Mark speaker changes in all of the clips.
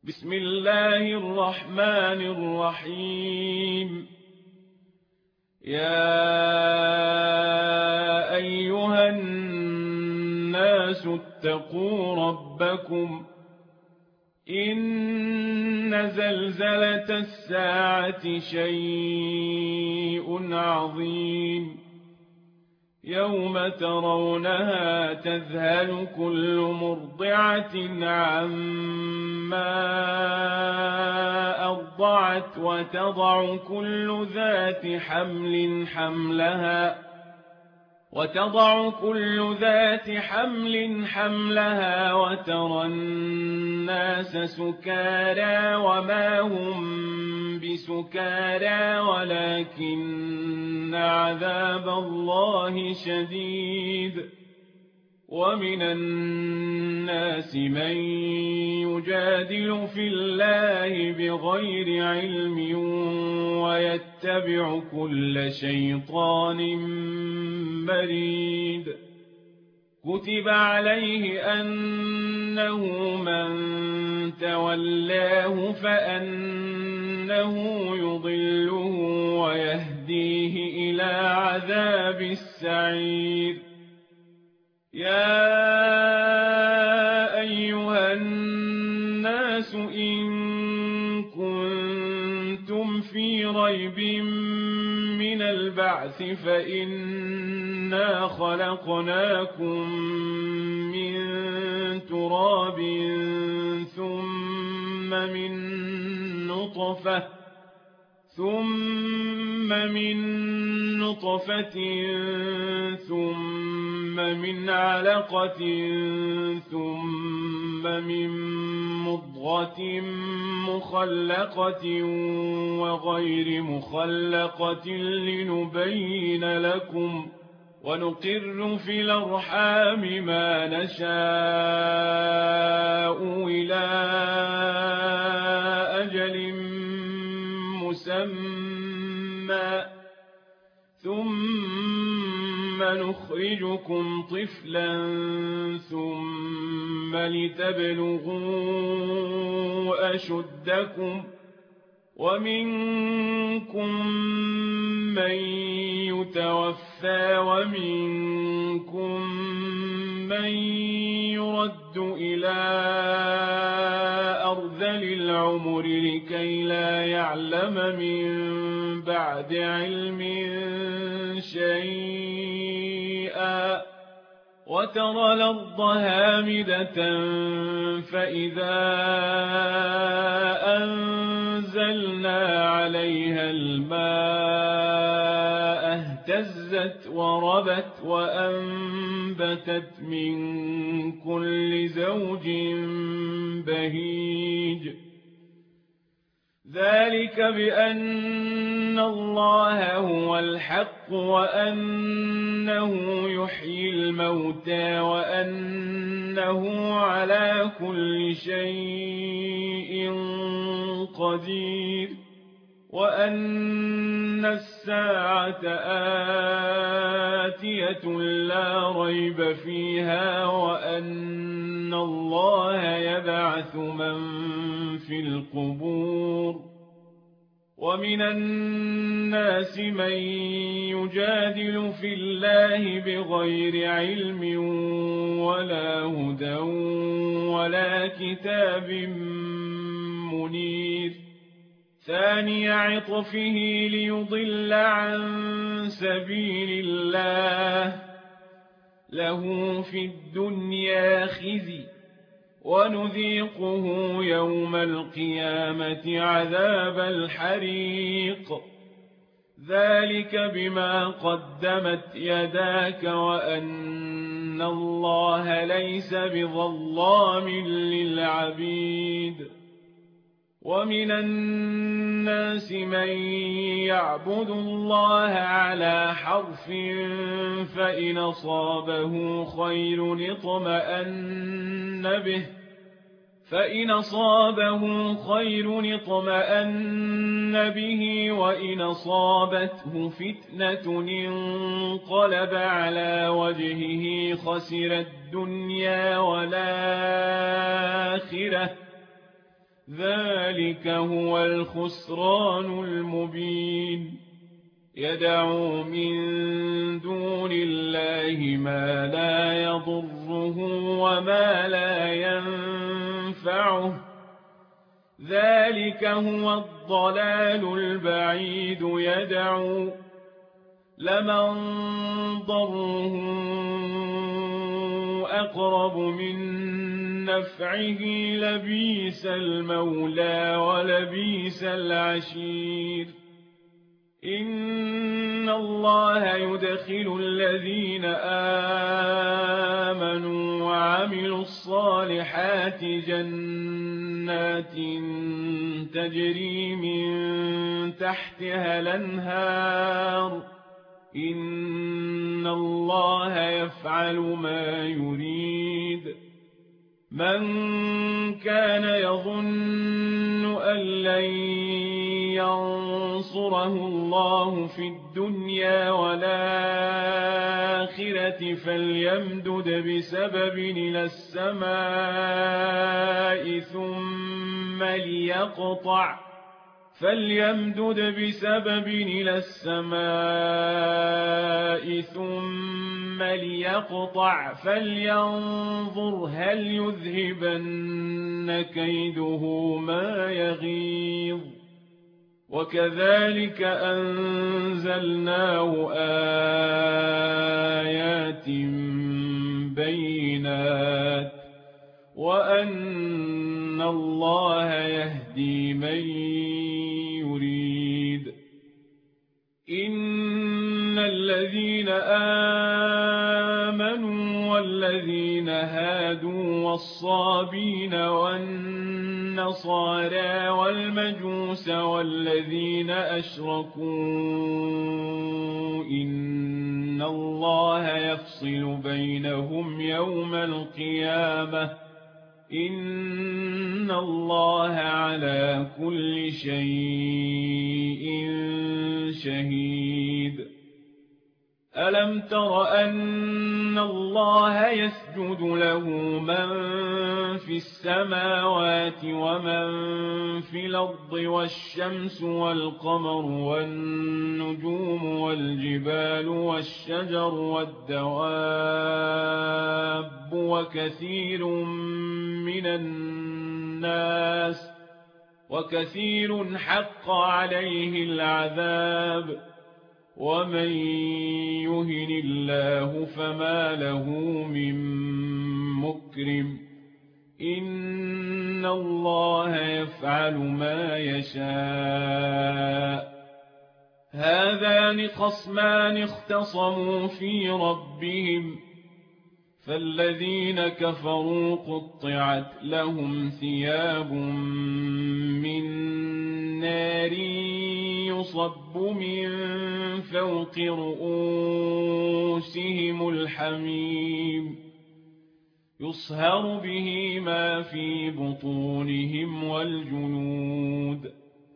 Speaker 1: بسم الله الرحمن الرحيم. يا أيها الناس اتقوا ربكم إن زلزلة الساعة شيء عظيم يوم ترونها تذهل كل مرضعة عما أرضعت وتضع كل ذات حمل حملها وترى الناس سكارى وما هم بسكارى ولكن عذاب الله شديد. ومن الناس من يجادل في الله بغير علم ويتبع كل شيطان مريد. كتب عليه أنه من تولاه فأنه يضله ويهديه إلى عذاب السعير. يا أيها الناس إن كنتم في ريب من البعث فإنا خلقناكم من تراب ثم من نطفة ثم من علقة ثم من مضغة مخلقة وغير مخلقة لنبين لكم ونقر في الأرحام ما نشاء إلى أجل مسمى ثم نخرجكم طفلا ثم لتبلغوا أشدكم ومنكم من يتوفى ومنكم من يرد إلى أرذل العمر لكي لا يعلم من بعد علم شيئا. وترى الأرض هامدة فإذا أنزلنا عليها الماء اهتزت وربت وأنبتت من كل زوج بهيج. ذلك بأن الله هو الحق وأنه يحيي الموتى وأنه على كل شيء قدير وأن الساعة آتية لا ريب فيها وأن الله يبعث من في القبور. ومن الناس من يجادل في الله بغير علم ولا هدى ولا كتاب منير. ثاني عطفه ليضل عن سبيل الله له في الدنيا خزي ونذيقه يوم القيامة عذاب الحريق. ذلك بما قدمت يداك وأن الله ليس بظلام للعبيد. ومن الناس من يعبد الله على حرف فإن أصابه خير اطمأن به وإن أصابته فتنة انقلب على وجهه خسر الدنيا والآخرة ذلك هو الخسران المبين يدعو من دون الله ما لا يضره وما لا ينفعه ذلك هو الضلال البعيد يدعو لمن ضره أقرب من نفعه لبيس المولى ولبيس العشير إن الله يدخل الذين آمنوا وعملوا الصالحات جنات تجري من تحتها الأنهار إن الله يفعل ما يريد من كان يظن أن لن ينصره الله في الدنيا والآخرة فليمدد بسبب إلى السماء ثم ليقطع فلينظر هل يذهبن كيده ما يغيظ وكذلك أنزلناه آيات بينات وأن الله يهدي من يريد إن الذين آمنوا والذين هادوا والصابين والنصارى والمجوس والذين أشركوا إن الله يفصل بينهم يوم القيامة إن الله على كل شيء شهيد ألم تر أن الله يسجد له من في السماوات ومن في الأرض والشمس والقمر والنجوم والجبال والشجر والدواب وكثير حق عليه العذاب ومن يهن الله فما له من مكرم إن الله يفعل ما يشاء هذان خصمان اختصموا في ربهم فالذين كفروا قطعت لهم ثياب من نار يصب من فوق رؤوسهم الحميم يصهر به ما في بطونهم والجنود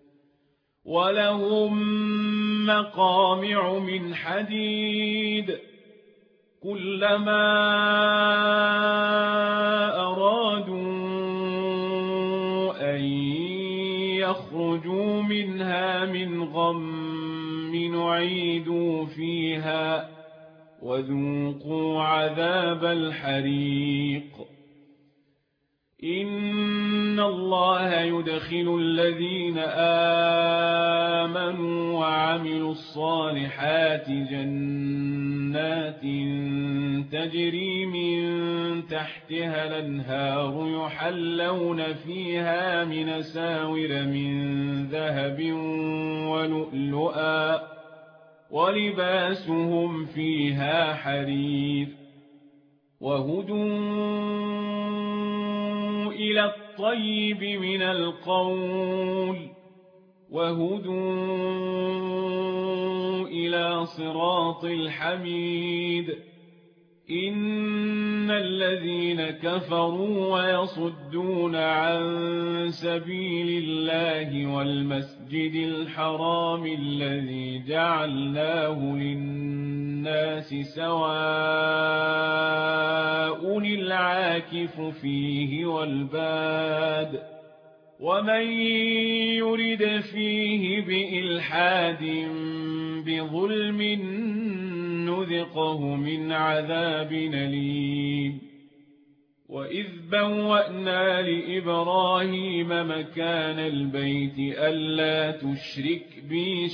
Speaker 1: ولهم مقامع من حديد كلما أرادوا أن يخرجوا منها من غم نعيدوا فيها وذوقوا عذاب الحريق إن الله يدخل الذين آمنوا وعملوا الصالحات جنات تجري من تحتها الأنهار يحلون فيها من أساور من ذهب ولؤلؤا ولباسهم فيها حرير وهدوا إلى الطيب من القول وهدوا إلى صراط الحميد إن الذين كفروا ويصدون عن سبيل الله والمسجد الحرام الذي جعلناه للناس سواء العاكف فيه والباد ومن يرد فيه بإلحاد بظلم نذقه من عذاب أليم وإذ بوأنا لإبراهيم مكان البيت ألا تشرك بي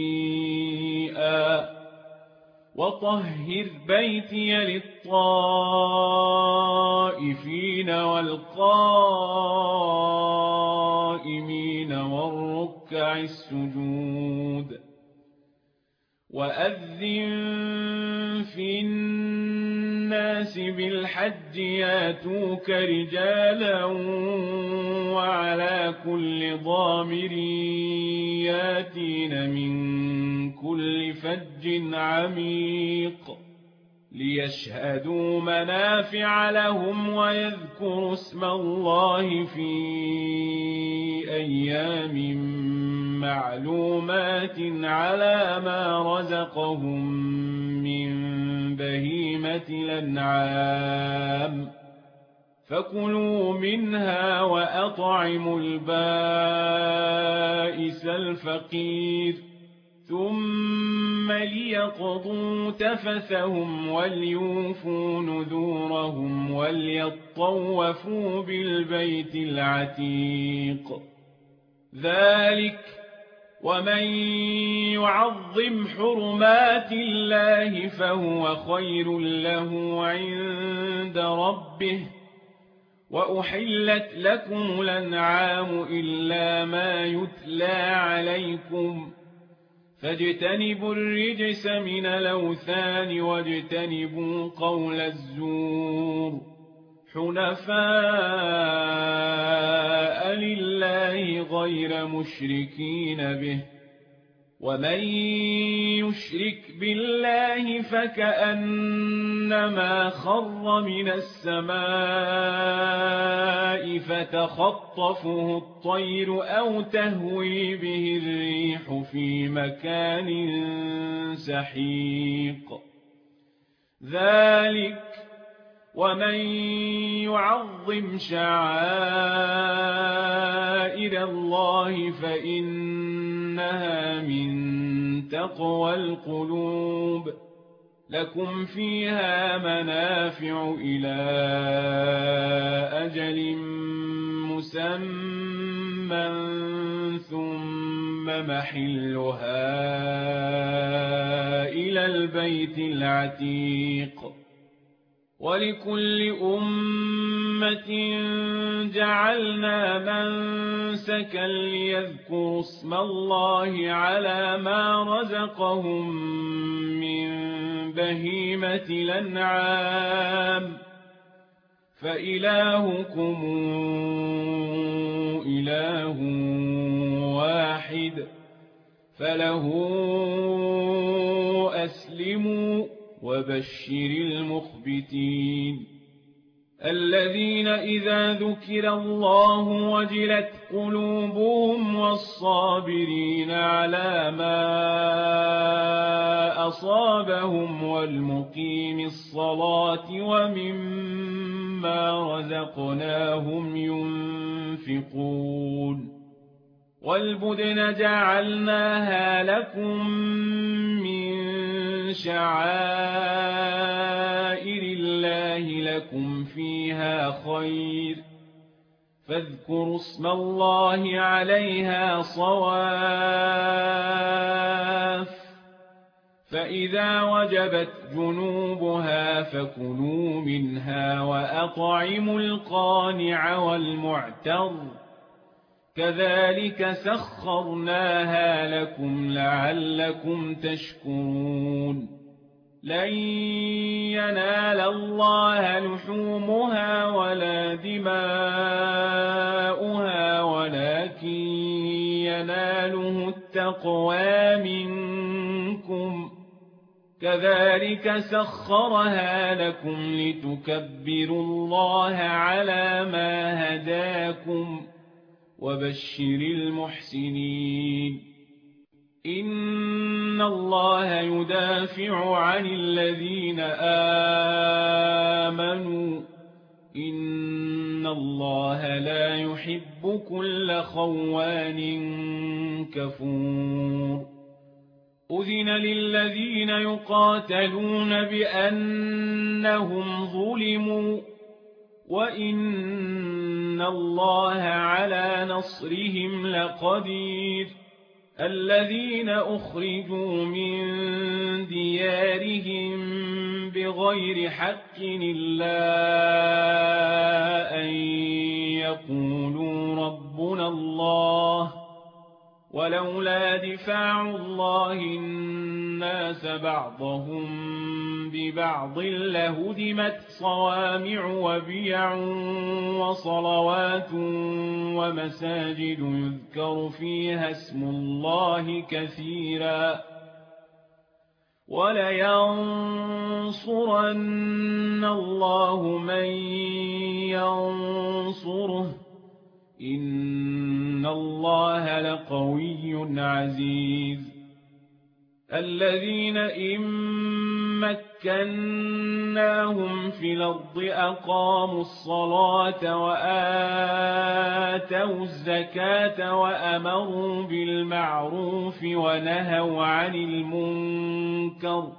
Speaker 1: شيئا وطهر بيتي للطائفين والقائمين والركع السجود وأذن في الناس بالحج ياتوك رجالا وعلى كل ضامر ياتين من كل فج عميق ليشهدوا منافع لهم ويذكروا اسم الله في أيام معلومات على ما رزقهم من بهيمة الأنعام فكلوا منها وأطعموا البائس الفقير ثم ليقضوا تفثهم وليوفوا نذورهم وليطوفوا بالبيت العتيق ذلك ومن يعظم حرمات الله فهو خير له عند ربه وأحلت لكم الأنعام إلا ما يتلى عليكم فاجتنبوا الرجس من الأوثان واجتنبوا قول الزور حنفاء لله غير مشركين به ومن يشرك بالله فكأنما خر من السماء فتخطفه الطير أو تهوي به الريح في مكان سحيق ذلك ومن يعظم شعائر الله فإنها من تقوى القلوب لكم فيها منافع إلى أجل مسمى ثم محلها إلى البيت العتيق ولكل أمة جعلنا منسكا ليذكروا اسم الله على ما رزقهم من بهيمة الأنعام فإلهكم إله واحد فله أسلموا وبشر المخبتين الذين إذا ذكر الله وجلت قلوبهم والصابرين على ما أصابهم والمقيم الصلاة ومما رزقناهم ينفقون والبدن جعلناها لكم من شعائر الله لكم فيها خير فاذكروا اسم الله عليها صواف فإذا وجبت جنوبها فكلوا منها وأطعموا القانع والمعتر كذلك سخرناها لكم لعلكم تشكرون لن ينال الله لحومها ولا دماؤها ولكن يناله التقوى منكم كذلك سخرها لكم لتكبروا الله على ما هداكم وبشر المحسنين إن الله يدافع عن الذين آمنوا إن الله لا يحب كل خوان كفور أذن للذين يقاتلون بأنهم ظلموا وإن الله على نصرهم لقدير الذين أخرجوا من ديارهم بغير حق إلا أن يقولوا ربنا الله ولولا دفاع الله الناس بعضهم ببعض لهدمت صوامع وبيع وصلوات ومساجد يذكر فيها اسم الله كثيرا ولينصرن الله من ينصره إن الله لقوي عزيز الذين إن مكناهم في الأرض أقاموا الصلاة وآتوا الزكاة وأمروا بالمعروف ونهوا عن المنكر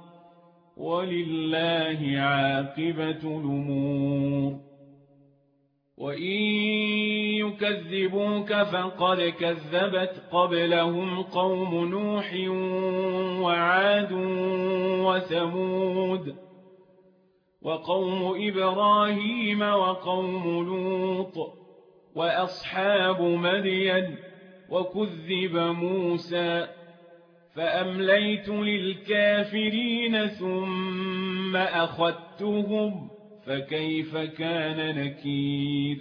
Speaker 1: ولله عاقبة الأمور وإن يكذبوك فقد كذبت قبلهم قوم نوح وعاد وثمود وقوم إبراهيم وقوم لوط وأصحاب مدين وكذب موسى فأمليت للكافرين ثم أخذتهم فكيف كان نكير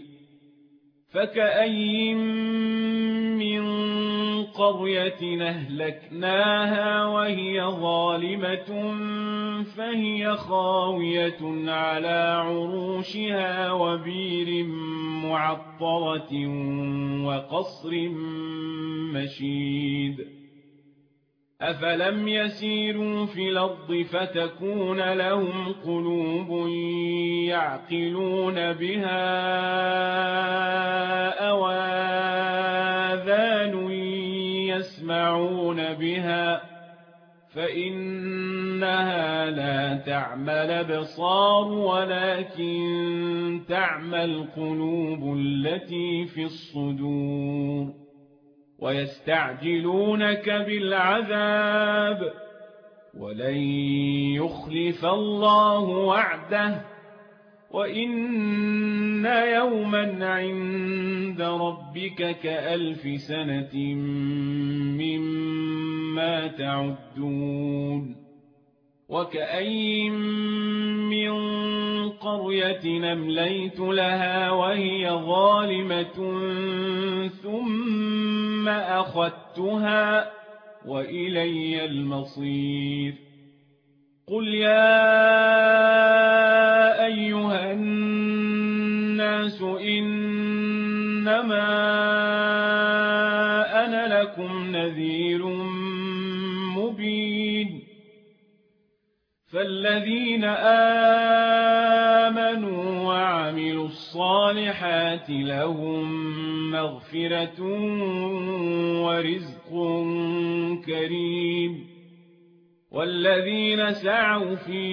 Speaker 1: فكأي من قرية أهلكناها وهي ظالمة فهي خاوية على عروشها وبير معطرة وقصر مشيد أفلم يسيروا في الأرض فتكون لهم قلوب يعقلون بها أو آذان يسمعون بها فإنها لا تعمى الأبصار ولكن تعمى القلوب التي في الصدور ويستعجلونك بالعذاب ولن يخلف الله وعده وإن يوما عند ربك كألف سنة مما تعدون وكأي من قرية أمليت لها وهي ظالمة ثم أخذتها وإلي المصير قل يا أيها الناس إنما أنا لكم نذير مبين فالذين آمنوا وعملوا الصالحات لهم مغفرة ورزق كريم والذين سعوا في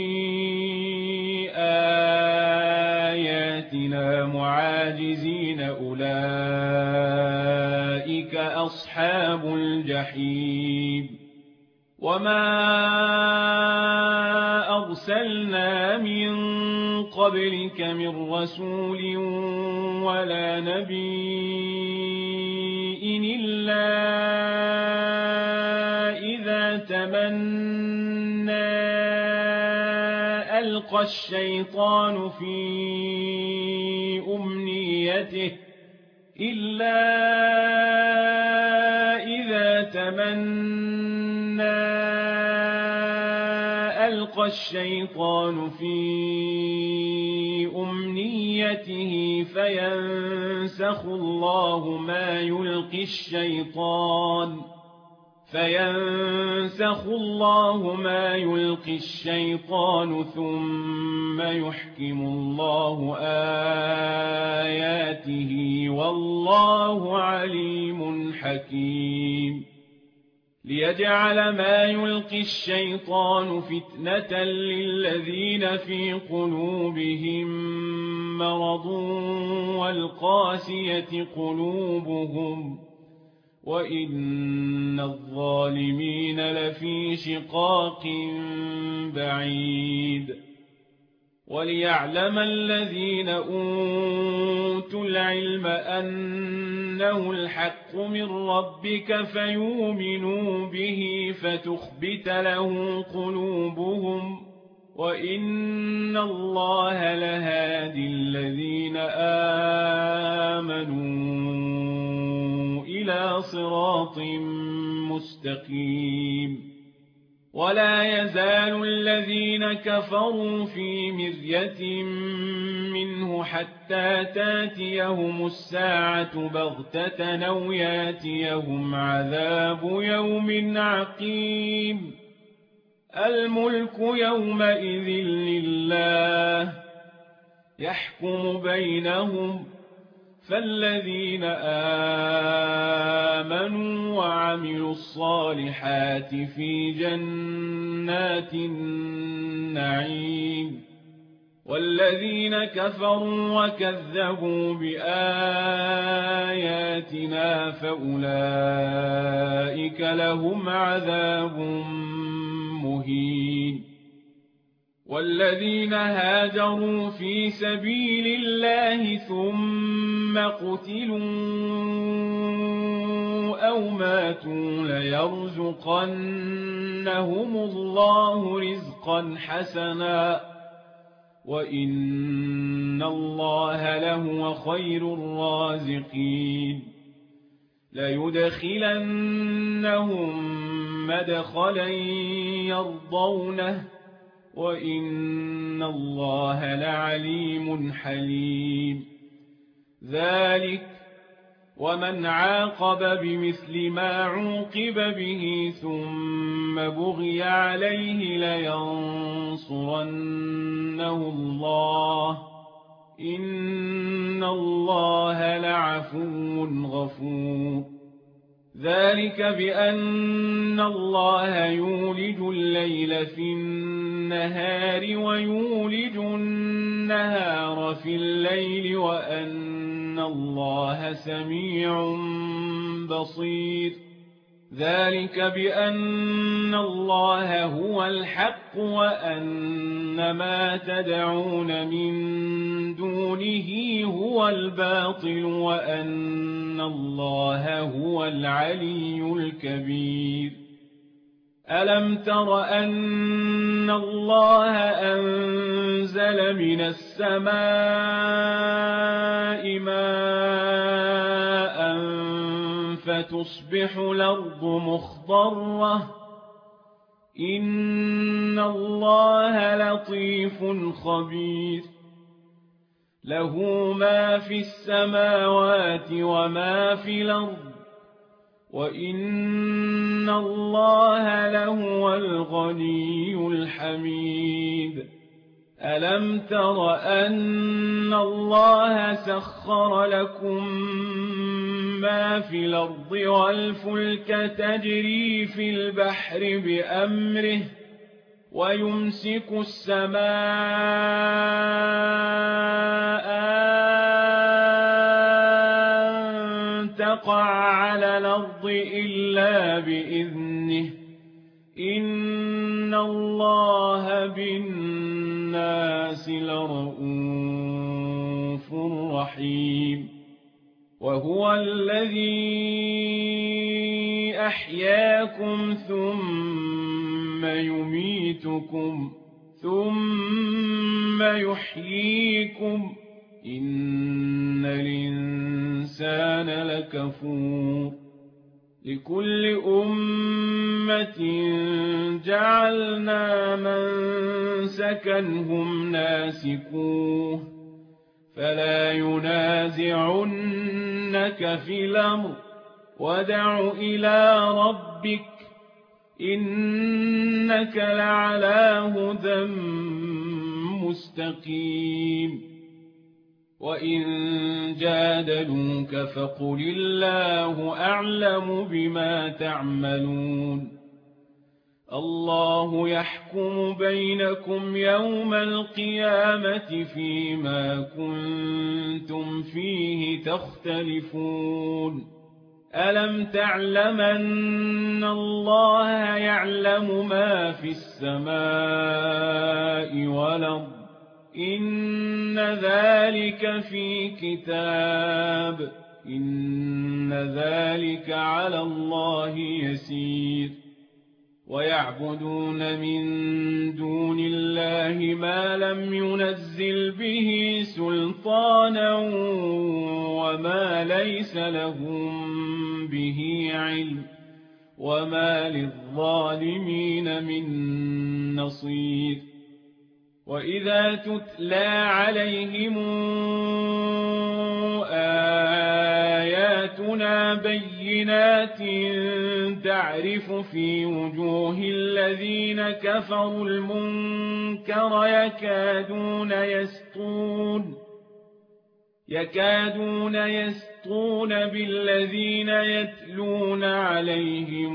Speaker 1: آياتنا معاجزين أولئك أصحاب الجحيم وما أرسلنا من قبلك من رسول ولا نبي إلا إذا تمنى ألقى الشيطان في أمنيته فينسخ الله ما يلقي الشيطان فينسخ الله ما يلقي الشيطان ثم يحكم الله آياته والله عليم حكيم ليجعل ما يلقي الشيطان فتنة للذين في قلوبهم مرض والقاسية قلوبهم وإن الظالمين لفي شقاق بعيد وليعلم الذين أوتوا العلم أنه الحق من ربك فيؤمنوا به فتخبت له قلوبهم وإن الله لهادي الذين آمنوا إلى صراط مستقيم ولا يزال الذين كفروا في مرية منه حتى تاتيهم الساعة بغتة أو ياتيهم عذاب يوم عقيم الملك يومئذ لله يحكم بينهم فالذين آمنوا وعملوا الصالحات في جنات النعيم والذين كفروا وكذبوا بآياتنا فأولئك لهم عذاب مهين والذين هاجروا في سبيل الله ثم قتلوا أو ماتوا ليرزقنهم الله رزقا حسنا وإن الله لهو خير الرازقين ليدخلنهم مدخلا يرضونه وإن الله لعليم حليم ذلك ومن عاقب بمثل ما عوقب به ثم بغي عليه لينصرنه الله إن الله لعفو غفور ذلك بأن الله يولج الليل في النهار ويولج النهار في الليل وأن الله سميع بصير ذلك بأن الله هو الحق وأن ما تدعون من دونه هو الباطل وأن الله هو العلي الكبير ألم تر أن الله أنزل من السماء ماء فتصبح الأرض مخضرة إن الله لطيف خبير له ما في السماوات وما في الأرض وإن الله لهو الغني الحميد ألم تر أن الله سخر لكم ما في الأرض والفلك تجري في البحر بأمره ويمسك السماء أن تقع على الأرض إلا بإذنه إن الله بالناس لرءوف رحيم وهو الذي أحياكم ثم يميتكم ثم يحييكم إن الإنسان لكفور لكل أمة جعلنا منسكا هم ناسكوه فلا ينازعنك في الأمر وادع إلى ربك إنك لعلى هدى مستقيم وإن جادلوك فقل الله أعلم بما تعملون الله يحكم بينكم يوم القيامة فيما كنتم فيه تختلفون ألم تعلم أن الله يعلم ما في السماء والأرض إن ذلك في كتاب إن ذلك على الله يسير ويعبدون من دون الله ما لم ينزل به سلطانا وما ليس لهم به علم وما للظالمين من نصير وإذا تتلى عليهم آياتنا بينات تعرف في وجوه الذين كفروا المنكر يكادون يسطون بالذين يتلون عليهم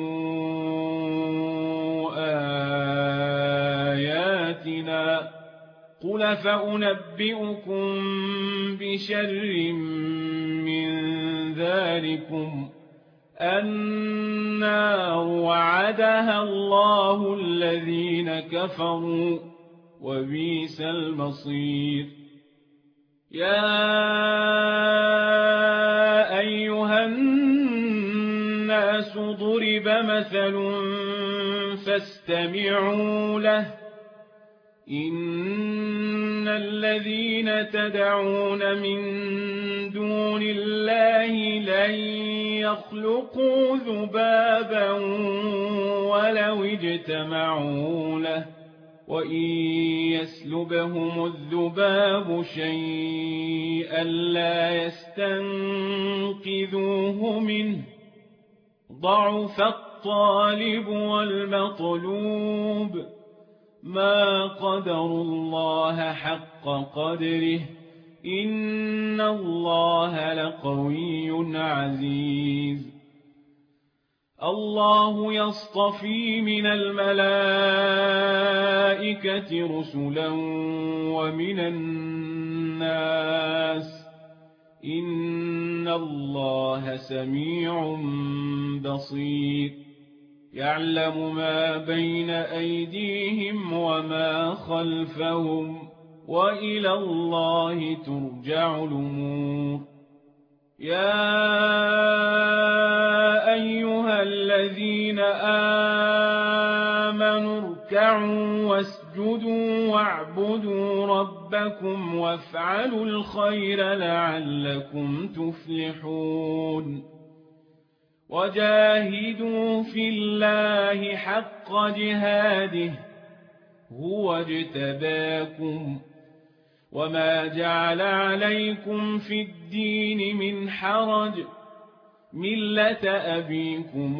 Speaker 1: آياتنا قل فأنبئكم بشر من ذلكم النار وعدها الله الذين كفروا وبئس المصير يا أيها الناس ضرب مثل فاستمعوا له إن الذين تدعون من دون الله لن يخلقوا ذبابا ولو اجتمعوا له وإن يسلبهم الذباب شيئا لا يستنقذوه منه ضعف الطالب والمطلوب ما قدروا الله حق قدره إن الله لقوي عزيز الله يصطفي من الملائكة رسلا ومن الناس إن الله سميع بصير يعلم ما بين أيديهم وما خلفهم وإلى الله ترجع الأمور يا أيها الذين آمنوا اركعوا واسجدوا واعبدوا ربكم وافعلوا الخير لعلكم تفلحون وجاهدوا في الله حق جهاده هو اجتباكم وما جعل عليكم في الدين من حرج ملة أبيكم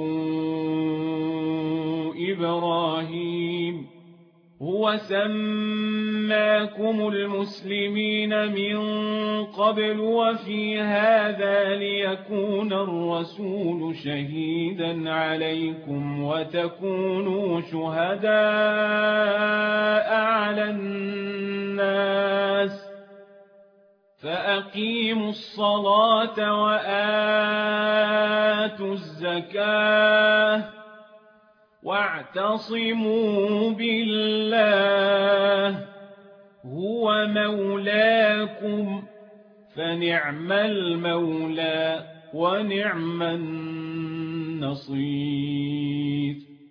Speaker 1: إبراهيم هو سماكم المسلمين من قبل وفي هذا ليكون الرسول شهيدا عليكم وتكونوا شهداء على الناس فأقيموا الصلاة وآتوا الزكاة واعتصموا بالله هو مولاكم فنعم المولى ونعم النصير